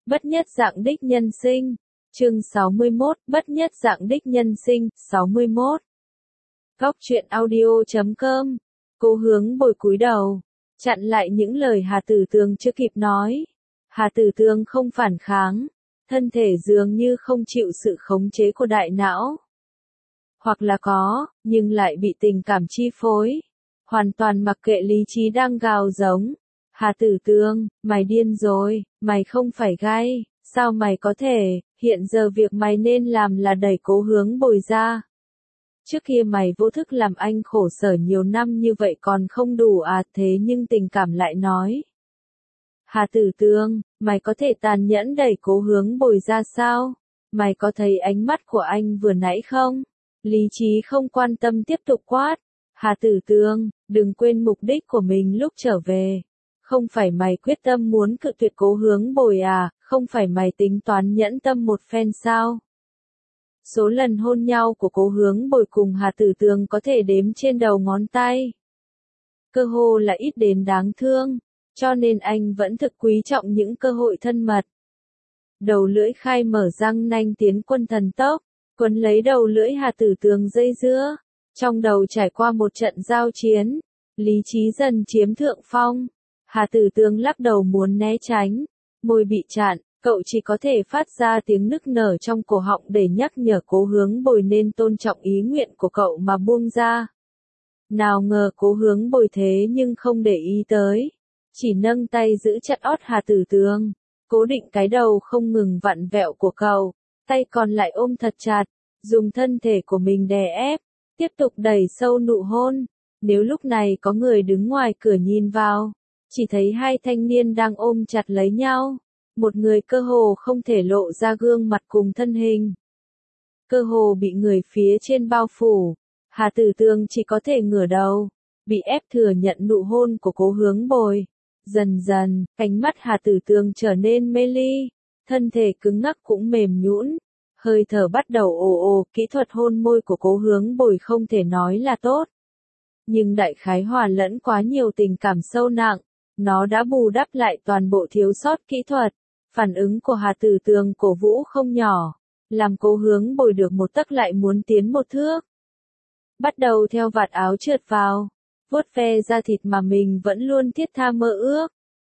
Bất nhất dạng đích nhân sinh. Chương 61, bất nhất dạng đích nhân sinh, 61. Góc truyện audio.com. Cố Hướng Bồi cúi đầu, chặn lại những lời Hà Tử Tường chưa kịp nói. Hà Tử Tường không phản kháng, thân thể dường như không chịu sự khống chế của đại não. Hoặc là có, nhưng lại bị tình cảm chi phối. Hoàn toàn mặc kệ lý trí đang gào giống. Hà Tử Tường, mày điên rồi, mày không phải gay, sao mày có thể, hiện giờ việc mày nên làm là đẩy Cố Hướng Bồi ra. Trước kia mày vô thức làm anh khổ sở nhiều năm như vậy còn không đủ à, thế nhưng tình cảm lại nói. Hà Tử Tường, mày có thể tàn nhẫn đẩy Cố Hướng Bồi ra sao? Mày có thấy ánh mắt của anh vừa nãy không? Lý trí không quan tâm tiếp tục quát. Hà Tử Tường, đừng quên mục đích của mình lúc trở về. Không phải mày quyết tâm muốn cự tuyệt Cố Hướng Bồi à, không phải mày tính toán nhẫn tâm một phen sao? Số lần hôn nhau của Cố Hướng Bồi cùng Hà Tử Tường có thể đếm trên đầu ngón tay. Cơ hồ là ít đến đáng thương, cho nên anh vẫn thực quý trọng những cơ hội thân mật. Đầu lưỡi khai mở răng nanh tiến quân thần tốc, quấn lấy đầu lưỡi Hà Tử Tường dây dưa. Trong đầu trải qua một trận giao chiến, lý trí dần chiếm thượng phong. Hà Tử Tường lắc đầu muốn né tránh, môi bị chặn, cậu chỉ có thể phát ra tiếng nức nở trong cổ họng để nhắc nhở Cố Hướng Bồi nên tôn trọng ý nguyện của cậu mà buông ra. Nào ngờ Cố Hướng Bồi thế nhưng không để ý tới, chỉ nâng tay giữ chặt ót Hà Tử Tường, cố định cái đầu không ngừng vặn vẹo của cậu, tay còn lại ôm thật chặt, dùng thân thể của mình đè ép, tiếp tục đẩy sâu nụ hôn. Nếu lúc này có người đứng ngoài cửa nhìn vào, chỉ thấy hai thanh niên đang ôm chặt lấy nhau, một người cơ hồ không thể lộ ra gương mặt cùng thân hình. Cơ hồ bị người phía trên bao phủ, Hà Tử Tường chỉ có thể ngửa đầu, bị ép thừa nhận nụ hôn của Cố Hướng Bồi. Dần dần, ánh mắt Hà Tử Tường trở nên mê ly, thân thể cứng ngắc cũng mềm nhũn, hơi thở bắt đầu ồ ồ, kỹ thuật hôn môi của Cố Hướng Bồi không thể nói là tốt. Nhưng đại khái hòa lẫn quá nhiều tình cảm sâu nặng, nó đã bù đắp lại toàn bộ thiếu sót kỹ thuật. Phản ứng của Hà Tử Tường cổ vũ không nhỏ, làm Cố Hướng Bồi được một tấc lại muốn tiến một thước. Bắt đầu theo vạt áo trượt vào, vuốt ve da thịt mà mình vẫn luôn thiết tha mơ ước.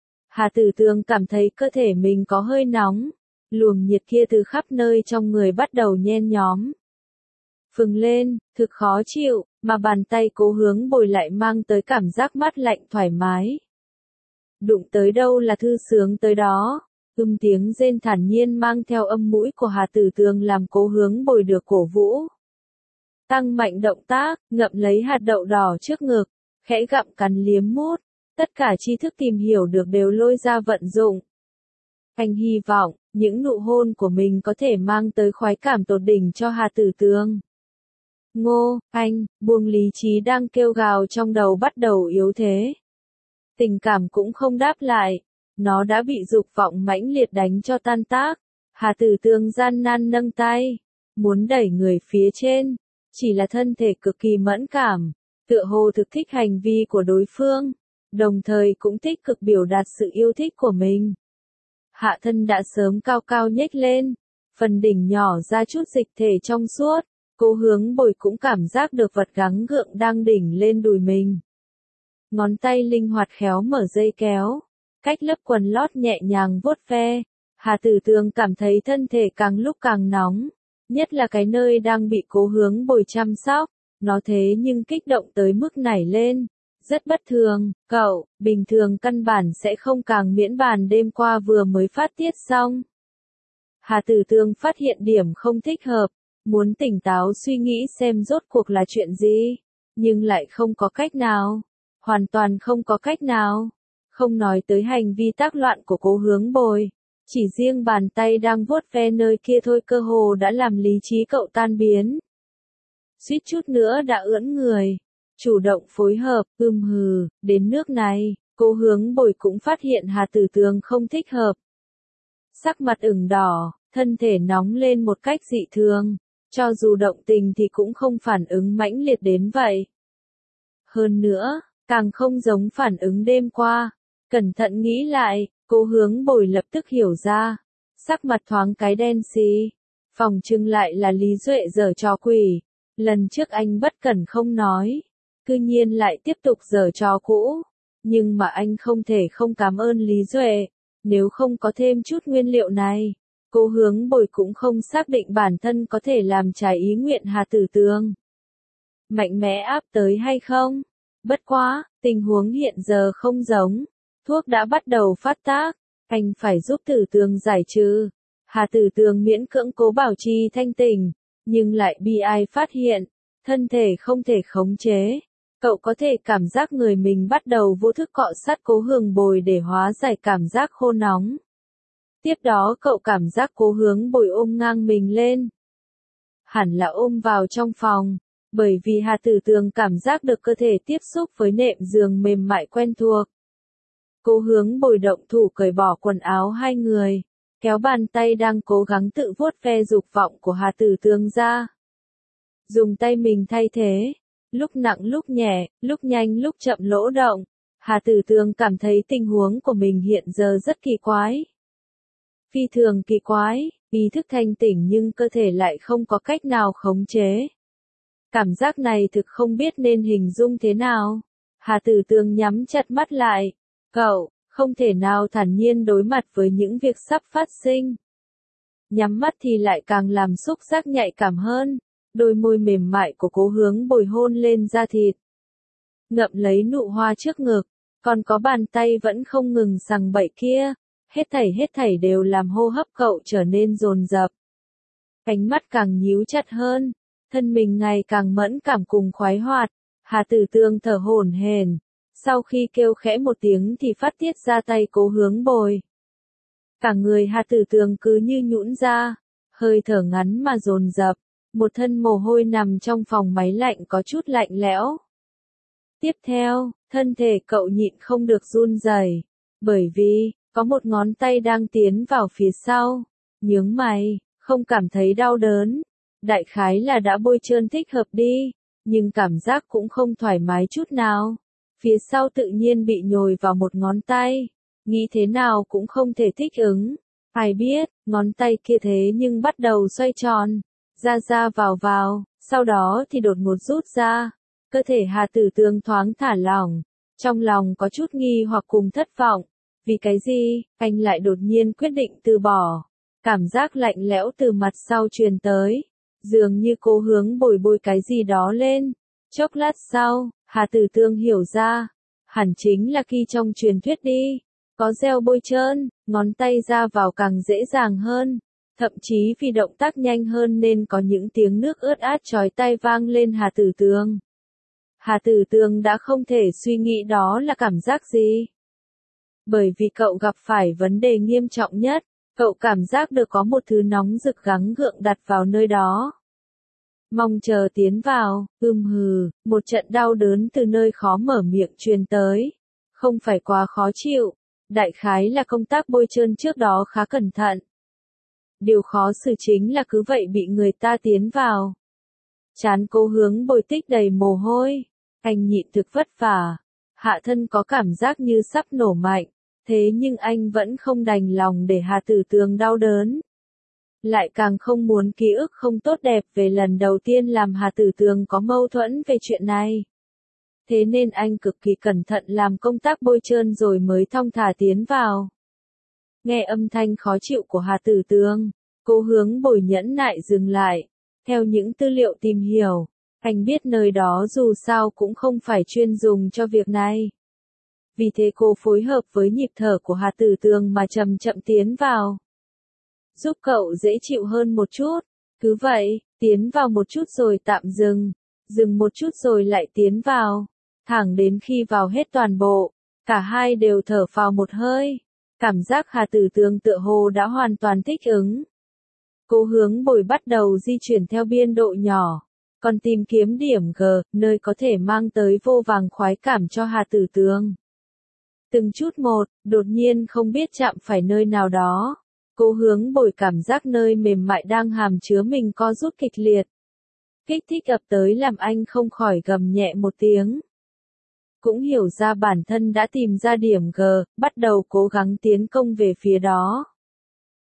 Hà Tử Tường cảm thấy cơ thể mình có hơi nóng, luồng nhiệt kia từ khắp nơi trong người bắt đầu nhen nhóm. Phừng lên, thực khó chịu, mà bàn tay Cố Hướng Bồi lại mang tới cảm giác mát lạnh thoải mái. Đụng tới đâu là thư sướng tới đó. Tiếng rên thản nhiên mang theo âm mũi của Hà Tử Tường làm Cố Hướng Bồi được cổ vũ. Tăng mạnh động tác, ngậm lấy hạt đậu đỏ trước ngực, khẽ gặm cắn liếm mút, tất cả tri thức tìm hiểu được đều lôi ra vận dụng. Anh hy vọng, những nụ hôn của mình có thể mang tới khoái cảm tột đỉnh cho Hà Tử Tường. Ngô, anh, buông lý trí đang kêu gào trong đầu bắt đầu yếu thế. Tình cảm cũng không đáp lại. Nó đã bị dục vọng mãnh liệt đánh cho tan tác. Hà Tử Tường gian nan nâng tay, muốn đẩy người phía trên, chỉ là thân thể cực kỳ mẫn cảm, tựa hồ thực thích hành vi của đối phương, đồng thời cũng tích cực biểu đạt sự yêu thích của mình. Hạ thân đã sớm cao cao nhếch lên, phần đỉnh nhỏ ra chút dịch thể trong suốt, Cố Hướng Bồi cũng cảm giác được vật gắng gượng đang đỉnh lên đùi mình. Ngón tay linh hoạt khéo mở dây kéo. Cách lớp quần lót nhẹ nhàng vuốt ve, Hà Tử Tường cảm thấy thân thể càng lúc càng nóng, nhất là cái nơi đang bị Cố Hướng Bồi chăm sóc, nó thế nhưng kích động tới mức nảy lên, rất bất thường, cậu, bình thường căn bản sẽ không càng miễn bàn đêm qua vừa mới phát tiết xong. Hà Tử Tường phát hiện điểm không thích hợp, muốn tỉnh táo suy nghĩ xem rốt cuộc là chuyện gì, nhưng lại không có cách nào, hoàn toàn không có cách nào. Không nói tới hành vi tác loạn của Cố Hướng Bồi, chỉ riêng bàn tay đang vuốt ve nơi kia thôi cơ hồ đã làm lý trí cậu tan biến. Suýt chút nữa đã ưỡn người, chủ động phối hợp, hừ, đến nước này, Cố Hướng Bồi cũng phát hiện Hà Tử Tường không thích hợp. Sắc mặt ửng đỏ, thân thể nóng lên một cách dị thường, cho dù động tình thì cũng không phản ứng mãnh liệt đến vậy. Hơn nữa, càng không giống phản ứng đêm qua. Cẩn thận nghĩ lại, Cố Hướng Bồi lập tức hiểu ra, sắc mặt thoáng cái đen xì. Phòng trưng lại là Lý Duệ giở trò quỷ. Lần trước anh bất cẩn không nói. Cư nhiên lại tiếp tục giở trò cũ. Nhưng mà anh không thể không cảm ơn Lý Duệ. Nếu không có thêm chút nguyên liệu này, Cố Hướng Bồi cũng không xác định bản thân có thể làm trái ý nguyện Hà Tử Tường. Mạnh mẽ áp tới hay không? Bất quá, tình huống hiện giờ không giống. Thuốc đã bắt đầu phát tác. Anh phải giúp Tử Tường giải trừ. Hà Tử Tường miễn cưỡng cố bảo trì thanh tỉnh. Nhưng lại bi ai phát hiện. Thân thể không thể khống chế. Cậu có thể cảm giác người mình bắt đầu vô thức cọ sát Cố Hướng Bồi để hóa giải cảm giác khô nóng. Tiếp đó cậu cảm giác Cố Hướng Bồi ôm ngang mình lên. Hẳn là ôm vào trong phòng. Bởi vì Hà Tử Tường cảm giác được cơ thể tiếp xúc với nệm giường mềm mại quen thuộc. Cố Hướng Bồi động thủ cởi bỏ quần áo hai người. Kéo bàn tay đang cố gắng tự vuốt ve dục vọng của Hà Tử Tường ra. Dùng tay mình thay thế. Lúc nặng lúc nhẹ, lúc nhanh lúc chậm lỗ động. Hà Tử Tường cảm thấy tình huống của mình hiện giờ rất kỳ quái. Phi thường kỳ quái, ý thức thanh tỉnh nhưng cơ thể lại không có cách nào khống chế. Cảm giác này thực không biết nên hình dung thế nào. Hà Tử Tường nhắm chặt mắt lại. Cậu, không thể nào thản nhiên đối mặt với những việc sắp phát sinh. Nhắm mắt thì lại càng làm xúc giác nhạy cảm hơn. Đôi môi mềm mại của Cố Hướng Bồi hôn lên da thịt. Ngậm lấy nụ hoa trước ngực, còn có bàn tay vẫn không ngừng sằng bậy kia. Hết thảy đều làm hô hấp cậu trở nên dồn dập. Ánh mắt càng nhíu chặt hơn, thân mình ngày càng mẫn cảm cùng khoái hoạt. Hà Tử Tường thở hổn hển, sau khi kêu khẽ một tiếng thì phát tiết ra tay Cố Hướng Bồi. Cả người Hà Tử Tường cứ như nhũn ra, hơi thở ngắn mà dồn dập. Một thân mồ hôi nằm trong phòng máy lạnh có chút lạnh lẽo. Tiếp theo, thân thể cậu nhịn không được run rẩy, bởi vì có một ngón tay đang tiến vào phía sau. Nhướng mày, không cảm thấy đau đớn. Đại khái là đã bôi trơn thích hợp đi, nhưng cảm giác cũng không thoải mái chút nào. Phía sau tự nhiên bị nhồi vào một ngón tay, nghĩ thế nào cũng không thể thích ứng. Ai biết, ngón tay kia thế nhưng bắt đầu xoay tròn. Ra vào, sau đó thì đột ngột rút ra. Cơ thể Hà Tử Tường thoáng thả lỏng, trong lòng có chút nghi hoặc cùng thất vọng. Vì cái gì, anh lại đột nhiên quyết định từ bỏ. Cảm giác lạnh lẽo từ mặt sau truyền tới, dường như Cố Hướng Bồi bôi cái gì đó lên. Chốc lát sau, Hà Tử Tường hiểu ra, hẳn chính là khi trong truyền thuyết đi. Có gel bôi trơn, ngón tay ra vào càng dễ dàng hơn. Thậm chí vì động tác nhanh hơn nên có những tiếng nước ướt át chói tai vang lên Hà Tử Tường. Hà Tử Tường đã không thể suy nghĩ đó là cảm giác gì. Bởi vì cậu gặp phải vấn đề nghiêm trọng nhất, cậu cảm giác được có một thứ nóng rực gắng gượng đặt vào nơi đó. Mong chờ tiến vào, hừ, một trận đau đớn từ nơi khó mở miệng truyền tới. Không phải quá khó chịu, đại khái là công tác bôi trơn trước đó khá cẩn thận. Điều khó xử chính là cứ vậy bị người ta tiến vào. Trán Cố Hướng Bồi tích đầy mồ hôi, anh nhịn thực vất vả, hạ thân có cảm giác như sắp nổ mạnh, thế nhưng anh vẫn không đành lòng để Hà Tử Tường đau đớn. Lại càng không muốn ký ức không tốt đẹp về lần đầu tiên làm Hà Tử Tường có mâu thuẫn về chuyện này. Thế nên anh cực kỳ cẩn thận làm công tác bôi trơn rồi mới thong thả tiến vào. Nghe âm thanh khó chịu của Hà Tử Tường, Cố Hướng Bồi nhẫn nại dừng lại. Theo những tư liệu tìm hiểu, anh biết nơi đó dù sao cũng không phải chuyên dùng cho việc này. Vì thế cô phối hợp với nhịp thở của Hà Tử Tường mà chậm chậm tiến vào. Giúp cậu dễ chịu hơn một chút. Cứ vậy, tiến vào một chút rồi tạm dừng một chút rồi lại tiến vào. Thẳng đến khi vào hết toàn bộ, cả hai đều thở phào một hơi. Cảm giác Hà Tử Tường tựa hồ đã hoàn toàn thích ứng. Cố Hướng Bồi bắt đầu di chuyển theo biên độ nhỏ, còn tìm kiếm điểm G, nơi có thể mang tới vô vàng khoái cảm cho Hà Tử Tường. Từng chút một, đột nhiên không biết chạm phải nơi nào đó. Cố Hướng Bồi cảm giác nơi mềm mại đang hàm chứa mình co rút kịch liệt. Kích thích ập tới làm anh không khỏi gầm nhẹ một tiếng. Cũng hiểu ra bản thân đã tìm ra điểm G, bắt đầu cố gắng tiến công về phía đó.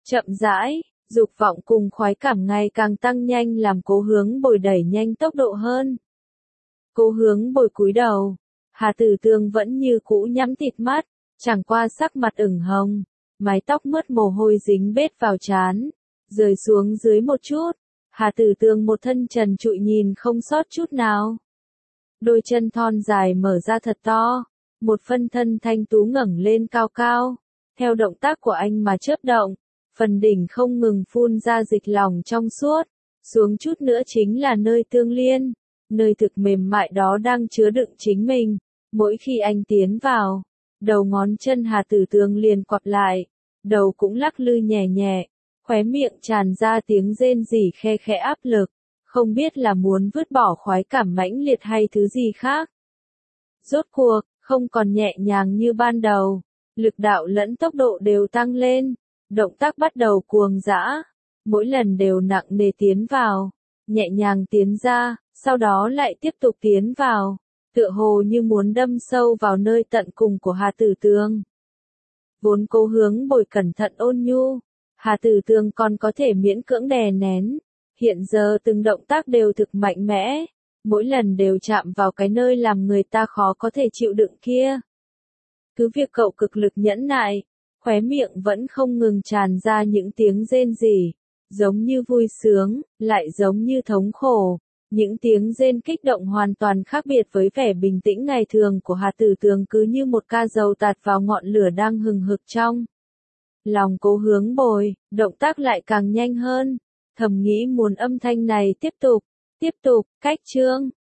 Chậm rãi, dục vọng cùng khoái cảm ngày càng tăng nhanh làm Cố Hướng Bồi đẩy nhanh tốc độ hơn. Cố Hướng Bồi cúi đầu, Hà Tử Tường vẫn như cũ nhắm tịt mắt, chẳng qua sắc mặt ửng hồng, mái tóc mướt mồ hôi dính bết vào trán, rơi xuống dưới một chút. Hà Tử Tường một thân trần trụi nhìn không sót chút nào. Đôi chân thon dài mở ra thật to, một phân thân thanh tú ngẩng lên cao cao, theo động tác của anh mà chớp động, phần đỉnh không ngừng phun ra dịch lỏng trong suốt, xuống chút nữa chính là nơi tương liên, nơi thực mềm mại đó đang chứa đựng chính mình. Mỗi khi anh tiến vào, đầu ngón chân Hà Tử Tường liền quặp lại, đầu cũng lắc lư nhẹ nhẹ, khóe miệng tràn ra tiếng rên rỉ khe khẽ áp lực, không biết là muốn vứt bỏ khoái cảm mãnh liệt hay thứ gì khác. Rốt cuộc, không còn nhẹ nhàng như ban đầu, lực đạo lẫn tốc độ đều tăng lên, động tác bắt đầu cuồng dã, mỗi lần đều nặng nề tiến vào, nhẹ nhàng tiến ra, sau đó lại tiếp tục tiến vào, tựa hồ như muốn đâm sâu vào nơi tận cùng của Hà Tử Tường. Vốn Cố Hướng Bồi cẩn thận ôn nhu, Hà Tử Tường còn có thể miễn cưỡng đè nén, hiện giờ từng động tác đều thực mạnh mẽ, mỗi lần đều chạm vào cái nơi làm người ta khó có thể chịu đựng kia. Cứ việc cậu cực lực nhẫn nại, khóe miệng vẫn không ngừng tràn ra những tiếng rên rỉ, giống như vui sướng, lại giống như thống khổ. Những tiếng rên kích động hoàn toàn khác biệt với vẻ bình tĩnh ngày thường của Hà Tử Tường, cứ như một ca dầu tạt vào ngọn lửa đang hừng hực trong lòng Cố Hướng Bồi, động tác lại càng nhanh hơn, thầm nghĩ muốn âm thanh này tiếp tục, cách chương.